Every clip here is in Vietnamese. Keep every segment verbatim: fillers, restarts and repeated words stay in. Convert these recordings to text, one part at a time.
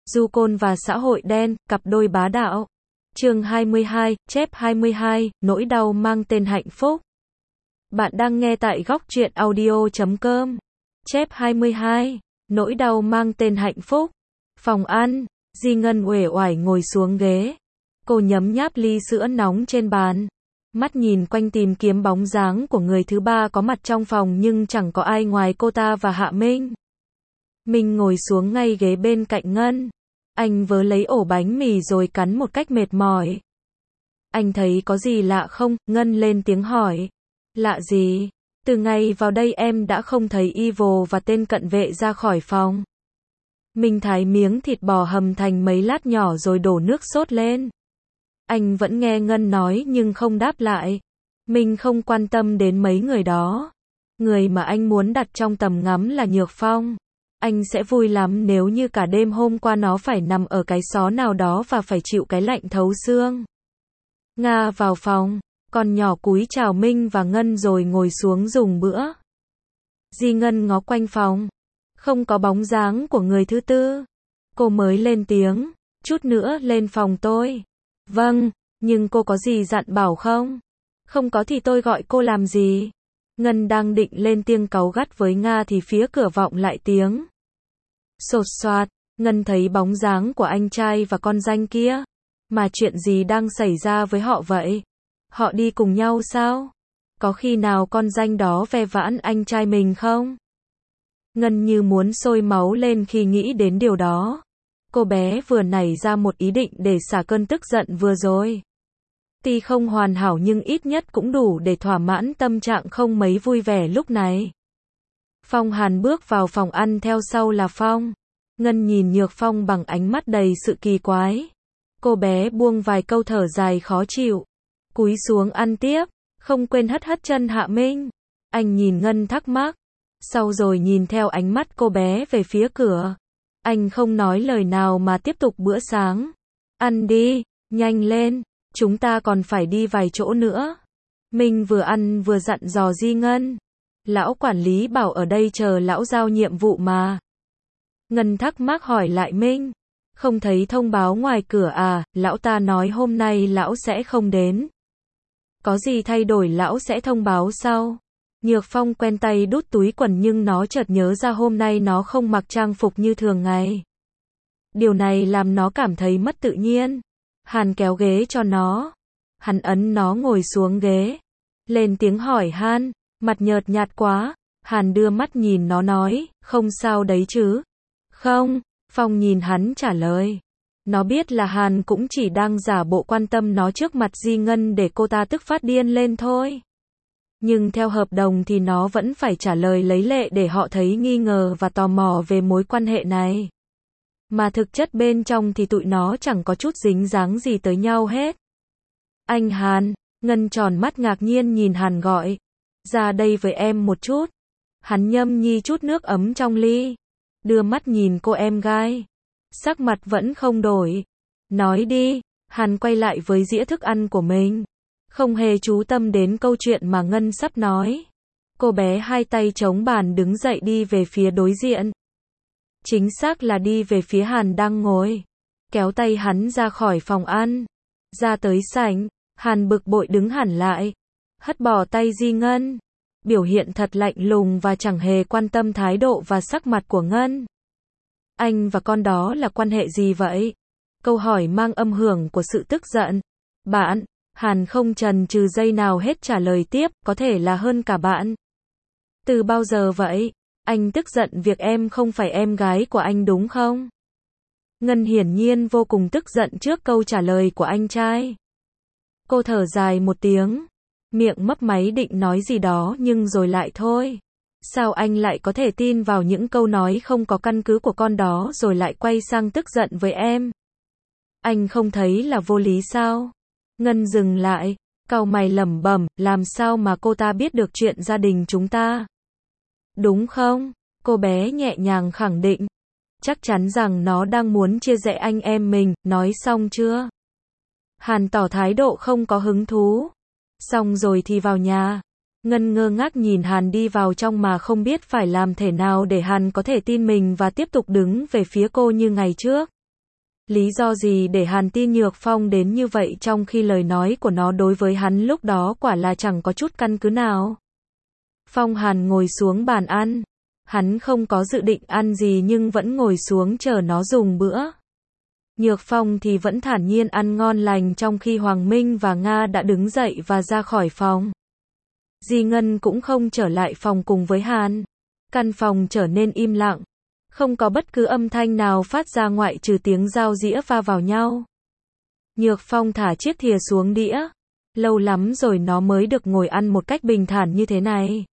Du Côn và xã hội đen, cặp đôi bá đạo. Chương hai mươi hai, chép hai mươi hai, nỗi đau mang tên hạnh phúc. Bạn đang nghe tại góc truyện audio chấm com. Chép hai mươi hai, nỗi đau mang tên hạnh phúc. Phòng ăn, Di Ngân uể oải ngồi xuống ghế. Cô nhấm nháp ly sữa nóng trên bàn. Mắt nhìn quanh tìm kiếm bóng dáng của người thứ ba có mặt trong phòng nhưng chẳng có ai ngoài cô ta và Hạ Minh. Minh ngồi xuống ngay ghế bên cạnh Ngân. Anh vớ lấy ổ bánh mì rồi cắn một cách mệt mỏi. Anh thấy có gì lạ không? Ngân lên tiếng hỏi. Lạ gì? Từ ngày vào đây em đã không thấy Evil và tên cận vệ ra khỏi phòng. Minh thái miếng thịt bò hầm thành mấy lát nhỏ rồi đổ nước sốt lên. Anh vẫn nghe Ngân nói nhưng không đáp lại. Minh không quan tâm đến mấy người đó. Người mà anh muốn đặt trong tầm ngắm là Nhược Phong. Anh sẽ vui lắm nếu như cả đêm hôm qua nó phải nằm ở cái xó nào đó và phải chịu cái lạnh thấu xương. Nga vào phòng, con nhỏ cúi chào Minh và Ngân rồi ngồi xuống dùng bữa. Di Ngân ngó quanh phòng. Không có bóng dáng của người thứ tư. Cô mới lên tiếng, chút nữa lên phòng tôi. Vâng, nhưng cô có gì dặn bảo không? Không có thì tôi gọi cô làm gì? Ngân đang định lên tiếng cáu gắt với Nga thì phía cửa vọng lại tiếng. Sột soạt, Ngân thấy bóng dáng của anh trai và con danh kia. Mà chuyện gì đang xảy ra với họ vậy? Họ đi cùng nhau sao? Có khi nào con danh đó ve vãn anh trai mình không? Ngân như muốn sôi máu lên khi nghĩ đến điều đó. Cô bé vừa nảy ra một ý định để xả cơn tức giận vừa rồi. Tuy không hoàn hảo nhưng ít nhất cũng đủ để thỏa mãn tâm trạng không mấy vui vẻ lúc này. Phong Hàn bước vào phòng ăn theo sau là Phong. Ngân nhìn Nhược Phong bằng ánh mắt đầy sự kỳ quái. Cô bé buông vài câu thở dài khó chịu. Cúi xuống ăn tiếp, không quên hất hất chân Hạ Minh. Anh nhìn Ngân thắc mắc. Sau rồi nhìn theo ánh mắt cô bé về phía cửa. Anh không nói lời nào mà tiếp tục bữa sáng. Ăn đi, nhanh lên, chúng ta còn phải đi vài chỗ nữa. Minh vừa ăn vừa dặn dò Di Ngân. Lão quản lý bảo ở đây chờ lão giao nhiệm vụ mà. Ngân thắc mắc hỏi lại Minh. Không thấy thông báo ngoài cửa à? Lão ta nói hôm nay lão sẽ không đến. Có gì thay đổi lão sẽ thông báo sau. Nhược Phong quen tay đút túi quần nhưng nó chợt nhớ ra hôm nay nó không mặc trang phục như thường ngày. Điều này làm nó cảm thấy mất tự nhiên. Hàn kéo ghế cho nó. Hắn ấn nó ngồi xuống ghế. Lên tiếng hỏi Han, mặt nhợt nhạt quá. Hàn đưa mắt nhìn nó nói, không sao đấy chứ? Không, Phong nhìn hắn trả lời. Nó biết là Hàn cũng chỉ đang giả bộ quan tâm nó trước mặt Di Ngân để cô ta tức phát điên lên thôi. Nhưng theo hợp đồng thì nó vẫn phải trả lời lấy lệ để họ thấy nghi ngờ và tò mò về mối quan hệ này. Mà thực chất bên trong thì tụi nó chẳng có chút dính dáng gì tới nhau hết. Anh Hàn, Ngân tròn mắt ngạc nhiên nhìn Hàn gọi. Ra đây với em một chút. Hắn nhâm nhi chút nước ấm trong ly. Đưa mắt nhìn cô em gái. Sắc mặt vẫn không đổi. Nói đi, Hàn quay lại với dĩa thức ăn của mình. Không hề chú tâm đến câu chuyện mà Ngân sắp nói. Cô bé hai tay chống bàn đứng dậy đi về phía đối diện. Chính xác là đi về phía Hàn đang ngồi. Kéo tay hắn ra khỏi phòng ăn. Ra tới sảnh, Hàn bực bội đứng hẳn lại. Hất bỏ tay Di Ngân. Biểu hiện thật lạnh lùng và chẳng hề quan tâm thái độ và sắc mặt của Ngân. Anh và con đó là quan hệ gì vậy? Câu hỏi mang âm hưởng của sự tức giận. Bạn. Hàn không chần chừ giây nào hết trả lời tiếp, có thể là hơn cả bạn. Từ bao giờ vậy? Anh tức giận việc em không phải em gái của anh đúng không? Ngân hiển nhiên vô cùng tức giận trước câu trả lời của anh trai. Cô thở dài một tiếng. Miệng mấp máy định nói gì đó nhưng rồi lại thôi. Sao anh lại có thể tin vào những câu nói không có căn cứ của con đó rồi lại quay sang tức giận với em? Anh không thấy là vô lý sao? Ngân dừng lại, cau mày lẩm bẩm, làm sao mà cô ta biết được chuyện gia đình chúng ta? Đúng không? Cô bé nhẹ nhàng khẳng định. Chắc chắn rằng nó đang muốn chia rẽ anh em mình, nói xong chưa? Hàn tỏ thái độ không có hứng thú. Xong rồi thì vào nhà. Ngân ngơ ngác nhìn Hàn đi vào trong mà không biết phải làm thế nào để Hàn có thể tin mình và tiếp tục đứng về phía cô như ngày trước. Lý do gì để Hàn tin Nhược Phong đến như vậy trong khi lời nói của nó đối với hắn lúc đó quả là chẳng có chút căn cứ nào. Phong Hàn ngồi xuống bàn ăn. Hắn không có dự định ăn gì nhưng vẫn ngồi xuống chờ nó dùng bữa. Nhược Phong thì vẫn thản nhiên ăn ngon lành trong khi Hoàng Minh và Nga đã đứng dậy và ra khỏi phòng. Di Ngân cũng không trở lại phòng cùng với Hàn. Căn phòng trở nên im lặng. Không có bất cứ âm thanh nào phát ra ngoại trừ tiếng dao dĩa va vào nhau. Nhược Phong thả chiếc thìa xuống đĩa. Lâu lắm rồi nó mới được ngồi ăn một cách bình thản như thế này.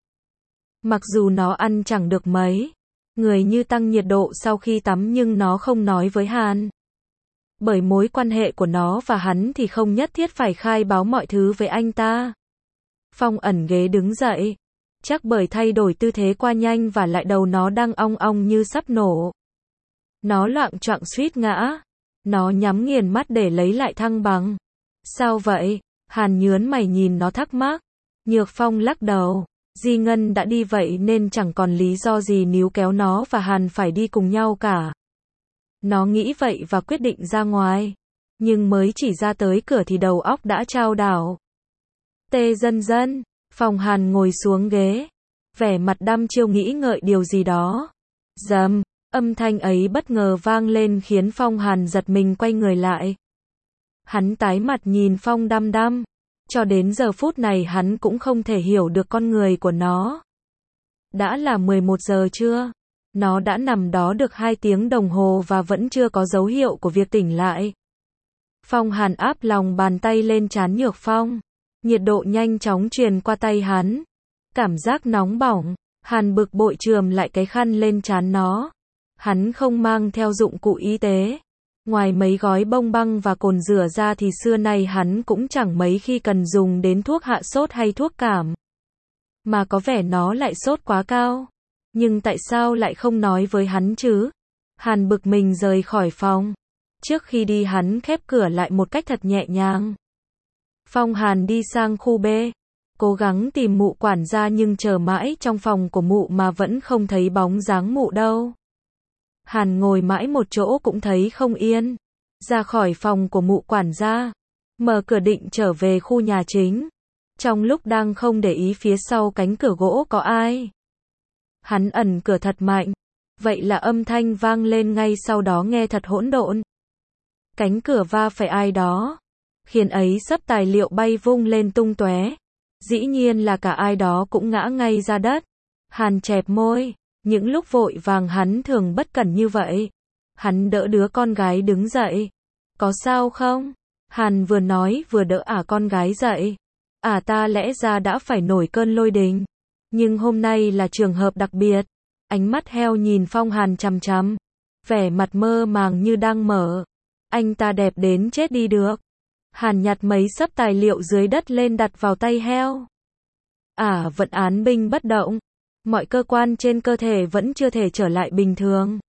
Mặc dù nó ăn chẳng được mấy. Người như tăng nhiệt độ sau khi tắm nhưng nó không nói với Hàn. Bởi mối quan hệ của nó và hắn thì không nhất thiết phải khai báo mọi thứ với anh ta. Phong ẩn ghế đứng dậy. Chắc bởi thay đổi tư thế qua nhanh và lại đầu nó đang ong ong như sắp nổ. Nó loạng choạng suýt ngã. Nó nhắm nghiền mắt để lấy lại thăng bằng. Sao vậy? Hàn nhớn mày nhìn nó thắc mắc. Nhược Phong lắc đầu. Di Ngân đã đi vậy nên chẳng còn lý do gì níu kéo nó và Hàn phải đi cùng nhau cả. Nó nghĩ vậy và quyết định ra ngoài. Nhưng mới chỉ ra tới cửa thì đầu óc đã chao đảo. Tê Dân Dân. Phong Hàn ngồi xuống ghế. Vẻ mặt đăm chiêu nghĩ ngợi điều gì đó. Dầm. Âm thanh ấy bất ngờ vang lên khiến Phong Hàn giật mình quay người lại. Hắn tái mặt nhìn Phong đăm đăm. Cho đến giờ phút này hắn cũng không thể hiểu được con người của nó. Đã là mười một giờ trưa. Nó đã nằm đó được hai tiếng đồng hồ và vẫn chưa có dấu hiệu của việc tỉnh lại. Phong Hàn áp lòng bàn tay lên trán Nhược Phong. Nhiệt độ nhanh chóng truyền qua tay hắn. Cảm giác nóng bỏng. Hàn bực bội chườm lại cái khăn lên trán nó. Hắn không mang theo dụng cụ y tế. Ngoài mấy gói bông băng và cồn rửa ra thì xưa nay hắn cũng chẳng mấy khi cần dùng đến thuốc hạ sốt hay thuốc cảm. Mà có vẻ nó lại sốt quá cao. Nhưng tại sao lại không nói với hắn chứ? Hàn bực mình rời khỏi phòng. Trước khi đi hắn khép cửa lại một cách thật nhẹ nhàng. Phong Hàn đi sang khu B. Cố gắng tìm mụ quản gia nhưng chờ mãi trong phòng của mụ mà vẫn không thấy bóng dáng mụ đâu. Hàn ngồi mãi một chỗ cũng thấy không yên. Ra khỏi phòng của mụ quản gia. Mở cửa định trở về khu nhà chính. Trong lúc đang không để ý phía sau cánh cửa gỗ có ai. Hắn ẩn cửa thật mạnh. Vậy là âm thanh vang lên ngay sau đó nghe thật hỗn độn. Cánh cửa va phải ai đó. Khiến ấy sấp tài liệu bay vung lên tung tóe. Dĩ nhiên là cả ai đó cũng ngã ngay ra đất. Hàn chẹp môi. Những lúc vội vàng hắn thường bất cẩn như vậy. Hắn đỡ đứa con gái đứng dậy. Có sao không? Hàn vừa nói vừa đỡ ả con gái dậy. Ả ta lẽ ra đã phải nổi cơn lôi đình. Nhưng hôm nay là trường hợp đặc biệt. Ánh mắt heo nhìn Phong Hàn chằm chằm. Vẻ mặt mơ màng như đang mở. Anh ta đẹp đến chết đi được. Hàn nhặt mấy xấp tài liệu dưới đất lên đặt vào tay heo. Ả vẫn án binh bất động. Mọi cơ quan trên cơ thể vẫn chưa thể trở lại bình thường.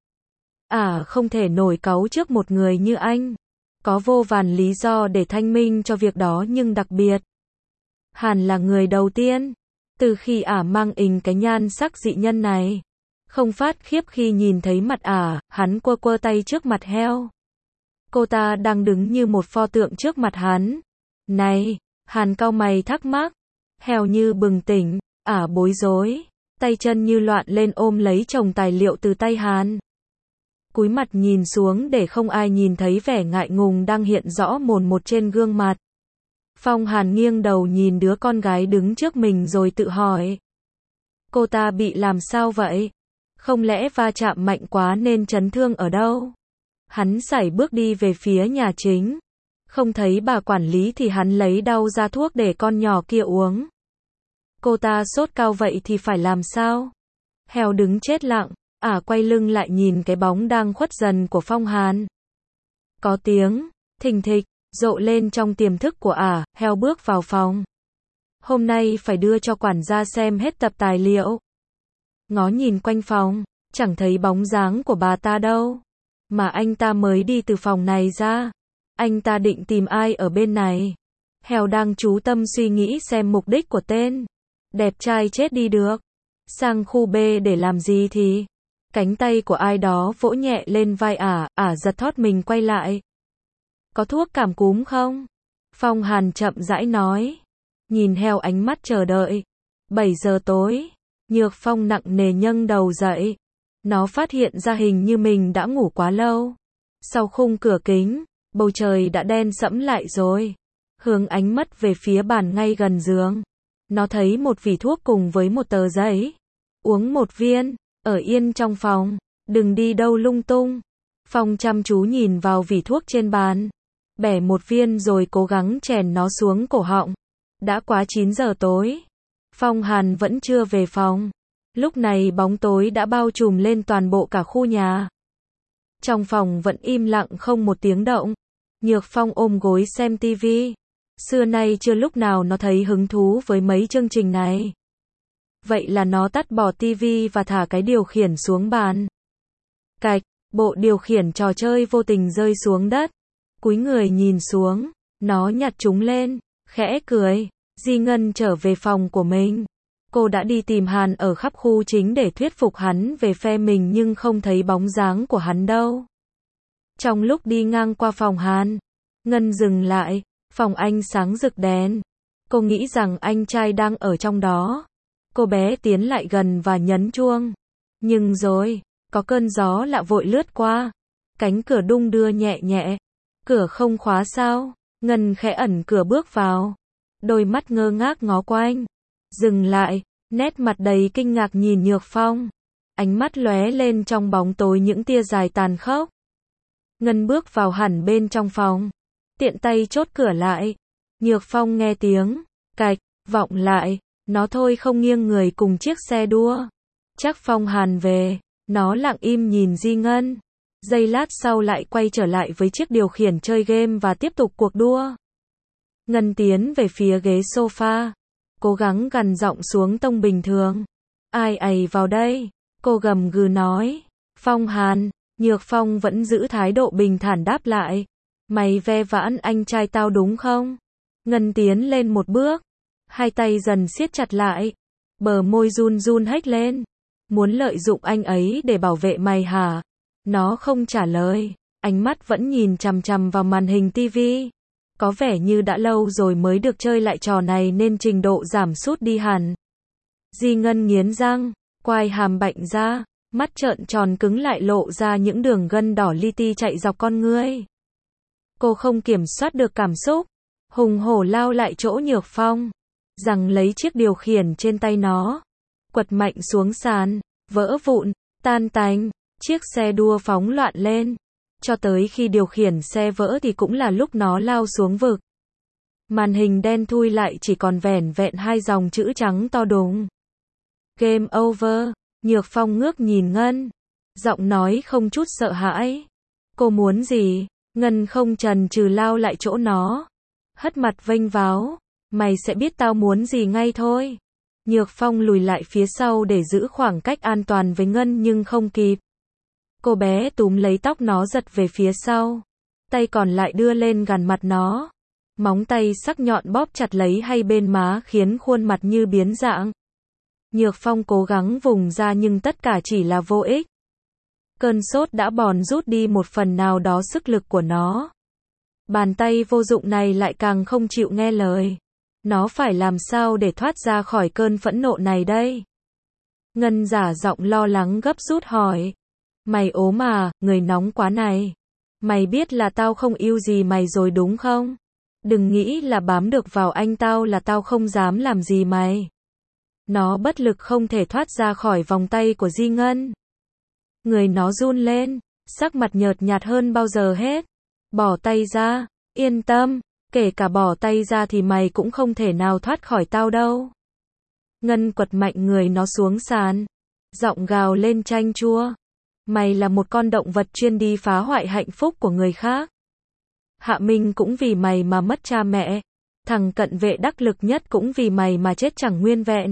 Ả không thể nổi cáu trước một người như anh. Có vô vàn lý do để thanh minh cho việc đó nhưng đặc biệt. Hàn là người đầu tiên. Từ khi Ả mang ình cái nhan sắc dị nhân này. Không phát khiếp khi nhìn thấy mặt Ả, hắn quơ quơ tay trước mặt heo. Cô ta đang đứng như một pho tượng trước mặt hắn. Này, Hàn cau mày thắc mắc. Heo như bừng tỉnh, Ả bối rối. Tay chân như loạn lên ôm lấy chồng tài liệu từ tay Hàn. Cúi mặt nhìn xuống để không ai nhìn thấy vẻ ngại ngùng đang hiện rõ mồn một trên gương mặt. Phong Hàn nghiêng đầu nhìn đứa con gái đứng trước mình rồi tự hỏi. Cô ta bị làm sao vậy? Không lẽ va chạm mạnh quá nên chấn thương ở đâu? Hắn sải bước đi về phía nhà chính. Không thấy bà quản lý thì hắn lấy đau ra thuốc để con nhỏ kia uống. Cô ta sốt cao vậy thì phải làm sao? Heo đứng chết lặng, Ả quay lưng lại nhìn cái bóng đang khuất dần của Phong Hàn. Có tiếng thình thịch rộ lên trong tiềm thức của Ả, heo bước vào phòng. Hôm nay phải đưa cho quản gia xem hết tập tài liệu. Ngó nhìn quanh phòng, chẳng thấy bóng dáng của bà ta đâu. Mà anh ta mới đi từ phòng này ra. Anh ta định tìm ai ở bên này? Heo đang chú tâm suy nghĩ xem mục đích của tên đẹp trai chết đi được. Sang khu B để làm gì thì? Cánh tay của ai đó vỗ nhẹ lên vai ả, ả giật thót mình quay lại. Có thuốc cảm cúm không? Phong Hàn chậm rãi nói. Nhìn theo ánh mắt chờ đợi. bảy giờ tối. Nhược Phong nặng nề nhấc đầu dậy. Nó phát hiện ra hình như mình đã ngủ quá lâu. Sau khung cửa kính, bầu trời đã đen sẫm lại rồi. Hướng ánh mắt về phía bàn ngay gần giường. Nó thấy một vỉ thuốc cùng với một tờ giấy. Uống một viên, ở yên trong phòng, đừng đi đâu lung tung. Phong chăm chú nhìn vào vỉ thuốc trên bàn. Bẻ một viên rồi cố gắng chèn nó xuống cổ họng. Đã quá chín giờ tối. Phong Hàn vẫn chưa về phòng. Lúc này bóng tối đã bao trùm lên toàn bộ cả khu nhà. Trong phòng vẫn im lặng không một tiếng động. Nhược Phong ôm gối xem tivi. Xưa nay chưa lúc nào nó thấy hứng thú với mấy chương trình này. Vậy là nó tắt bỏ tivi và thả cái điều khiển xuống bàn. Cạch, bộ điều khiển trò chơi vô tình rơi xuống đất. Cúi người nhìn xuống, nó nhặt chúng lên, khẽ cười. Di Ngân trở về phòng của mình. Cô đã đi tìm Hàn ở khắp khu chính để thuyết phục hắn về phe mình nhưng không thấy bóng dáng của hắn đâu. Trong lúc đi ngang qua phòng Hàn, Ngân dừng lại, phòng anh sáng rực đèn. Cô nghĩ rằng anh trai đang ở trong đó. Cô bé tiến lại gần và nhấn chuông. Nhưng rồi, có cơn gió lạ vội lướt qua. Cánh cửa đung đưa nhẹ nhẹ. Cửa không khóa sao? Ngân khẽ ẩn cửa bước vào. Đôi mắt ngơ ngác ngó quanh. Dừng lại, nét mặt đầy kinh ngạc nhìn Nhược Phong. Ánh mắt lóe lên trong bóng tối những tia dài tàn khốc. Ngân bước vào hẳn bên trong phòng. Tiện tay chốt cửa lại. Nhược Phong nghe tiếng cạch vọng lại. Nó thôi không nghiêng người cùng chiếc xe đua. Chắc Phong Hàn về. Nó lặng im nhìn Di Ngân. Giây lát sau lại quay trở lại với chiếc điều khiển chơi game và tiếp tục cuộc đua. Ngân tiến về phía ghế sofa. Cố gắng gằn giọng xuống tông bình thường. Ai ầy vào đây? Cô gầm gừ nói. Phong Hàn. Nhược Phong vẫn giữ thái độ bình thản đáp lại. Mày ve vãn anh trai tao đúng không? Ngân tiến lên một bước. Hai tay dần siết chặt lại. Bờ môi run run hếch lên. Muốn lợi dụng anh ấy để bảo vệ mày hả? Nó không trả lời. Ánh mắt vẫn nhìn chằm chằm vào màn hình tivi. Có vẻ như đã lâu rồi mới được chơi lại trò này nên trình độ giảm sút đi hẳn. Di Ngân nghiến răng, quai hàm bạnh ra, mắt trợn tròn cứng lại lộ ra những đường gân đỏ li ti chạy dọc con ngươi. Cô không kiểm soát được cảm xúc, hùng hổ lao lại chỗ Nhược Phong, giằng lấy chiếc điều khiển trên tay nó, quật mạnh xuống sàn, vỡ vụn, tan tành, chiếc xe đua phóng loạn lên. Cho tới khi điều khiển xe vỡ thì cũng là lúc nó lao xuống vực. Màn hình đen thui lại chỉ còn vẻn vẹn hai dòng chữ trắng to đùng. Game over. Nhược Phong ngước nhìn Ngân. Giọng nói không chút sợ hãi. Cô muốn gì? Ngân không chần chừ lao lại chỗ nó. Hất mặt vênh váo. Mày sẽ biết tao muốn gì ngay thôi. Nhược Phong lùi lại phía sau để giữ khoảng cách an toàn với Ngân nhưng không kịp. Cô bé túm lấy tóc nó giật về phía sau. Tay còn lại đưa lên gần mặt nó. Móng tay sắc nhọn bóp chặt lấy hai bên má khiến khuôn mặt như biến dạng. Nhược Phong cố gắng vùng ra nhưng tất cả chỉ là vô ích. Cơn sốt đã bòn rút đi một phần nào đó sức lực của nó. Bàn tay vô dụng này lại càng không chịu nghe lời. Nó phải làm sao để thoát ra khỏi cơn phẫn nộ này đây? Ngân giả giọng lo lắng gấp rút hỏi. Mày ốm à, người nóng quá này. Mày biết là tao không yêu gì mày rồi đúng không? Đừng nghĩ là bám được vào anh tao là tao không dám làm gì mày. Nó bất lực không thể thoát ra khỏi vòng tay của Di Ngân. Người nó run lên, sắc mặt nhợt nhạt hơn bao giờ hết. Bỏ tay ra, yên tâm, kể cả bỏ tay ra thì mày cũng không thể nào thoát khỏi tao đâu. Ngân quật mạnh người nó xuống sàn. Giọng gào lên chanh chua. Mày là một con động vật chuyên đi phá hoại hạnh phúc của người khác. Hạ Minh cũng vì mày mà mất cha mẹ. Thằng cận vệ đắc lực nhất cũng vì mày mà chết chẳng nguyên vẹn.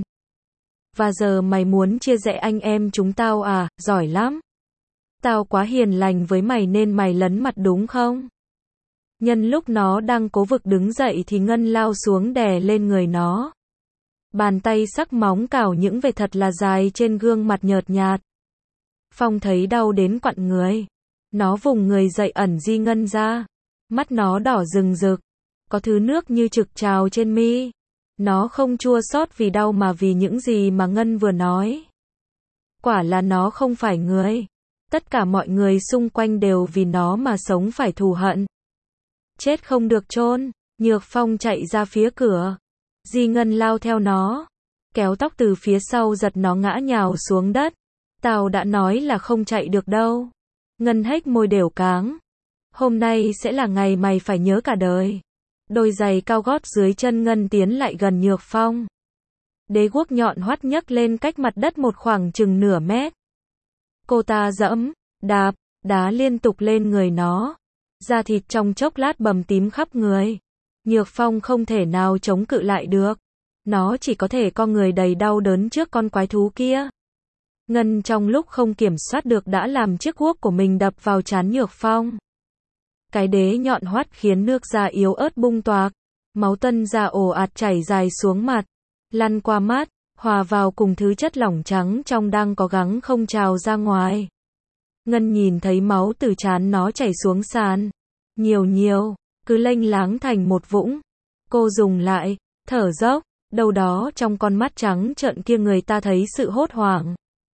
Và giờ mày muốn chia rẽ anh em chúng tao à, giỏi lắm. Tao quá hiền lành với mày nên mày lấn mặt đúng không? Nhân lúc nó đang cố vực đứng dậy thì Ngân lao xuống đè lên người nó. Bàn tay sắc móng cào những vệt thật là dài trên gương mặt nhợt nhạt. Phong thấy đau đến quặn người. Nó vùng người dậy ẩn Di Ngân ra. Mắt nó đỏ rừng rực. Có thứ nước như trực trào trên mi. Nó không chua xót vì đau mà vì những gì mà Ngân vừa nói. Quả là nó không phải người. Tất cả mọi người xung quanh đều vì nó mà sống phải thù hận. Chết không được chôn. Nhược Phong chạy ra phía cửa. Di Ngân lao theo nó. Kéo tóc từ phía sau giật nó ngã nhào xuống đất. Tao đã nói là không chạy được đâu. Ngân hếch môi đều cáng. Hôm nay sẽ là ngày mày phải nhớ cả đời. Đôi giày cao gót dưới chân Ngân tiến lại gần Nhược Phong. Đế guốc nhọn hoắt nhấc lên cách mặt đất một khoảng chừng nửa mét. Cô ta dẫm, đạp, đá liên tục lên người nó. Da thịt trong chốc lát bầm tím khắp người. Nhược Phong không thể nào chống cự lại được. Nó chỉ có thể co người đầy đau đớn trước con quái thú kia. Ngân trong lúc không kiểm soát được đã làm chiếc guốc của mình đập vào trán Nhược Phong. Cái đế nhọn hoắt khiến nước da yếu ớt bung toạc. Máu tân da ồ ạt chảy dài xuống mặt. Lăn qua mắt, hòa vào cùng thứ chất lỏng trắng trong đang cố gắng không trào ra ngoài. Ngân nhìn thấy máu từ trán nó chảy xuống sàn. Nhiều nhiều, cứ lênh láng thành một vũng. Cô dùng lại, thở dốc, đâu đó trong con mắt trắng trợn kia người ta thấy sự hốt hoảng.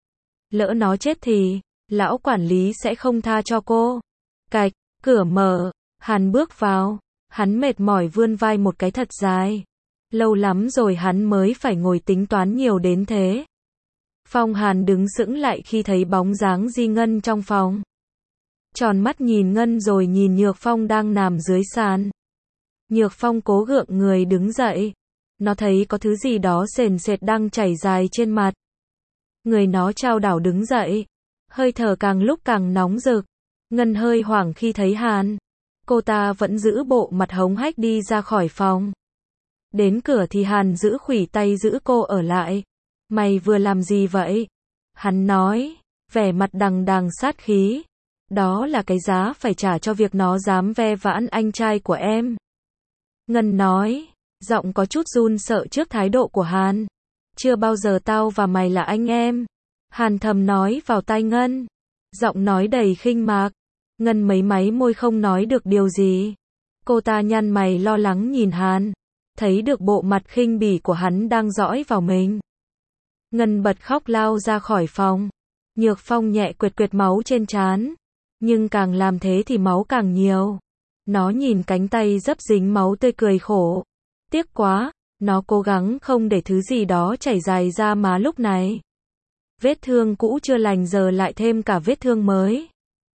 Lỡ nó chết thì, lão quản lý sẽ không tha cho cô. Cạch, cửa mở, Hàn bước vào, hắn mệt mỏi vươn vai một cái thật dài. Lâu lắm rồi hắn mới phải ngồi tính toán nhiều đến thế. Phong Hàn đứng sững lại khi thấy bóng dáng Di Ngân trong phòng. Tròn mắt nhìn Ngân rồi nhìn Nhược Phong đang nằm dưới sàn. Nhược Phong cố gượng người đứng dậy. Nó thấy có thứ gì đó sền sệt đang chảy dài trên mặt. Người nó chao đảo đứng dậy. Hơi thở càng lúc càng nóng rực. Ngân hơi hoảng khi thấy Hàn. Cô ta vẫn giữ bộ mặt hống hách đi ra khỏi phòng. Đến cửa thì Hàn giữ khuỷu tay giữ cô ở lại. Mày vừa làm gì vậy? Hắn nói, vẻ mặt đằng đằng sát khí. Đó là cái giá phải trả cho việc nó dám ve vãn anh trai của em. Ngân nói, giọng có chút run sợ trước thái độ của Hàn. Chưa bao giờ tao và mày là anh em. Hàn thầm nói vào tai Ngân. Giọng nói đầy khinh mạc. Ngân mấy máy môi không nói được điều gì. Cô ta nhăn mày lo lắng nhìn Hàn. Thấy được bộ mặt khinh bỉ của hắn đang dõi vào mình. Ngân bật khóc lao ra khỏi phòng. Nhược Phong nhẹ quệt quệt máu trên trán. Nhưng càng làm thế thì máu càng nhiều. Nó nhìn cánh tay dấp dính máu tươi cười khổ. Tiếc quá, nó cố gắng không để thứ gì đó chảy dài ra má lúc này. Vết thương cũ chưa lành giờ lại thêm cả vết thương mới.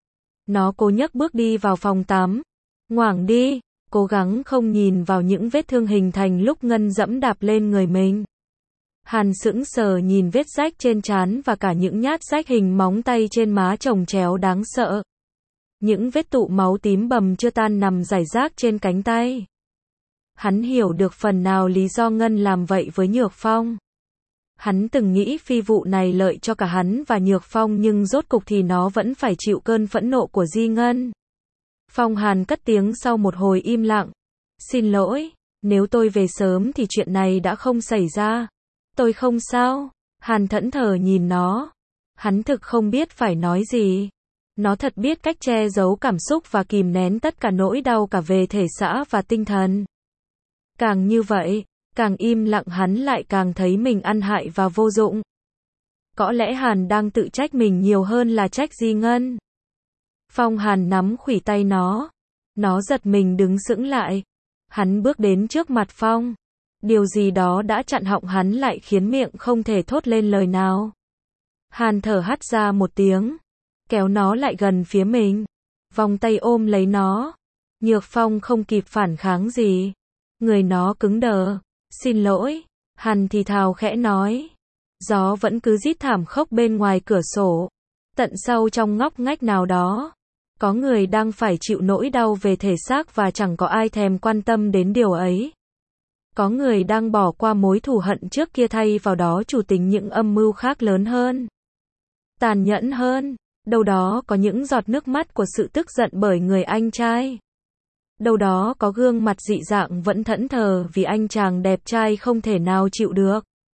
Nó cố nhấc bước đi vào phòng tắm. Ngoảng đi, cố gắng không nhìn vào những vết thương hình thành lúc Ngân dẫm đạp lên người mình. Hàn sững sờ nhìn vết rách trên trán và cả những nhát rách hình móng tay trên má chồng chéo đáng sợ. Những vết tụ máu tím bầm chưa tan nằm rải rác trên cánh tay. Hắn hiểu được phần nào lý do Ngân làm vậy với Nhược Phong. Hắn từng nghĩ phi vụ này lợi cho cả hắn và Nhược Phong nhưng rốt cục thì nó vẫn phải chịu cơn phẫn nộ của Di Ngân. Phong Hàn cất tiếng sau một hồi im lặng. Xin lỗi, nếu tôi về sớm thì chuyện này đã không xảy ra. Tôi không sao. Hàn thẫn thờ nhìn nó. Hắn thực không biết phải nói gì. Nó thật biết cách che giấu cảm xúc và kìm nén tất cả nỗi đau cả về thể xác và tinh thần. Càng như vậy, càng im lặng hắn lại càng thấy mình ăn hại và vô dụng. Có lẽ Hàn đang tự trách mình nhiều hơn là trách Di Ngân. Phong Hàn nắm khuỷu tay nó. Nó giật mình đứng sững lại. Hắn bước đến trước mặt Phong. Điều gì đó đã chặn họng hắn lại khiến miệng không thể thốt lên lời nào. Hàn thở hắt ra một tiếng. Kéo nó lại gần phía mình. Vòng tay ôm lấy nó. Nhược Phong không kịp phản kháng gì. Người nó cứng đờ. Xin lỗi. Hàn thì thào khẽ nói. Gió vẫn cứ rít thảm khốc bên ngoài cửa sổ. Tận sâu trong ngóc ngách nào đó. Có người đang phải chịu nỗi đau về thể xác và chẳng có ai thèm quan tâm đến điều ấy. Có người đang bỏ qua mối thù hận trước kia thay vào đó chủ tính những âm mưu khác lớn hơn. Tàn nhẫn hơn. Đâu đó có những giọt nước mắt của sự tức giận bởi người anh trai. Đâu đó có gương mặt dị dạng vẫn thẫn thờ vì anh chàng đẹp trai không thể nào chịu được.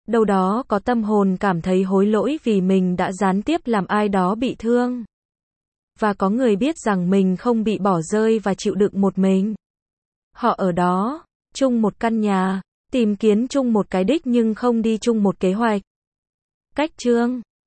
đâu đó có tâm hồn cảm thấy hối lỗi vì mình đã gián tiếp làm ai đó bị thương. Và có người biết rằng mình không bị bỏ rơi và chịu đựng một mình. Họ ở đó, chung một căn nhà, tìm kiếm chung một cái đích nhưng không đi chung một kế hoạch. Cách chương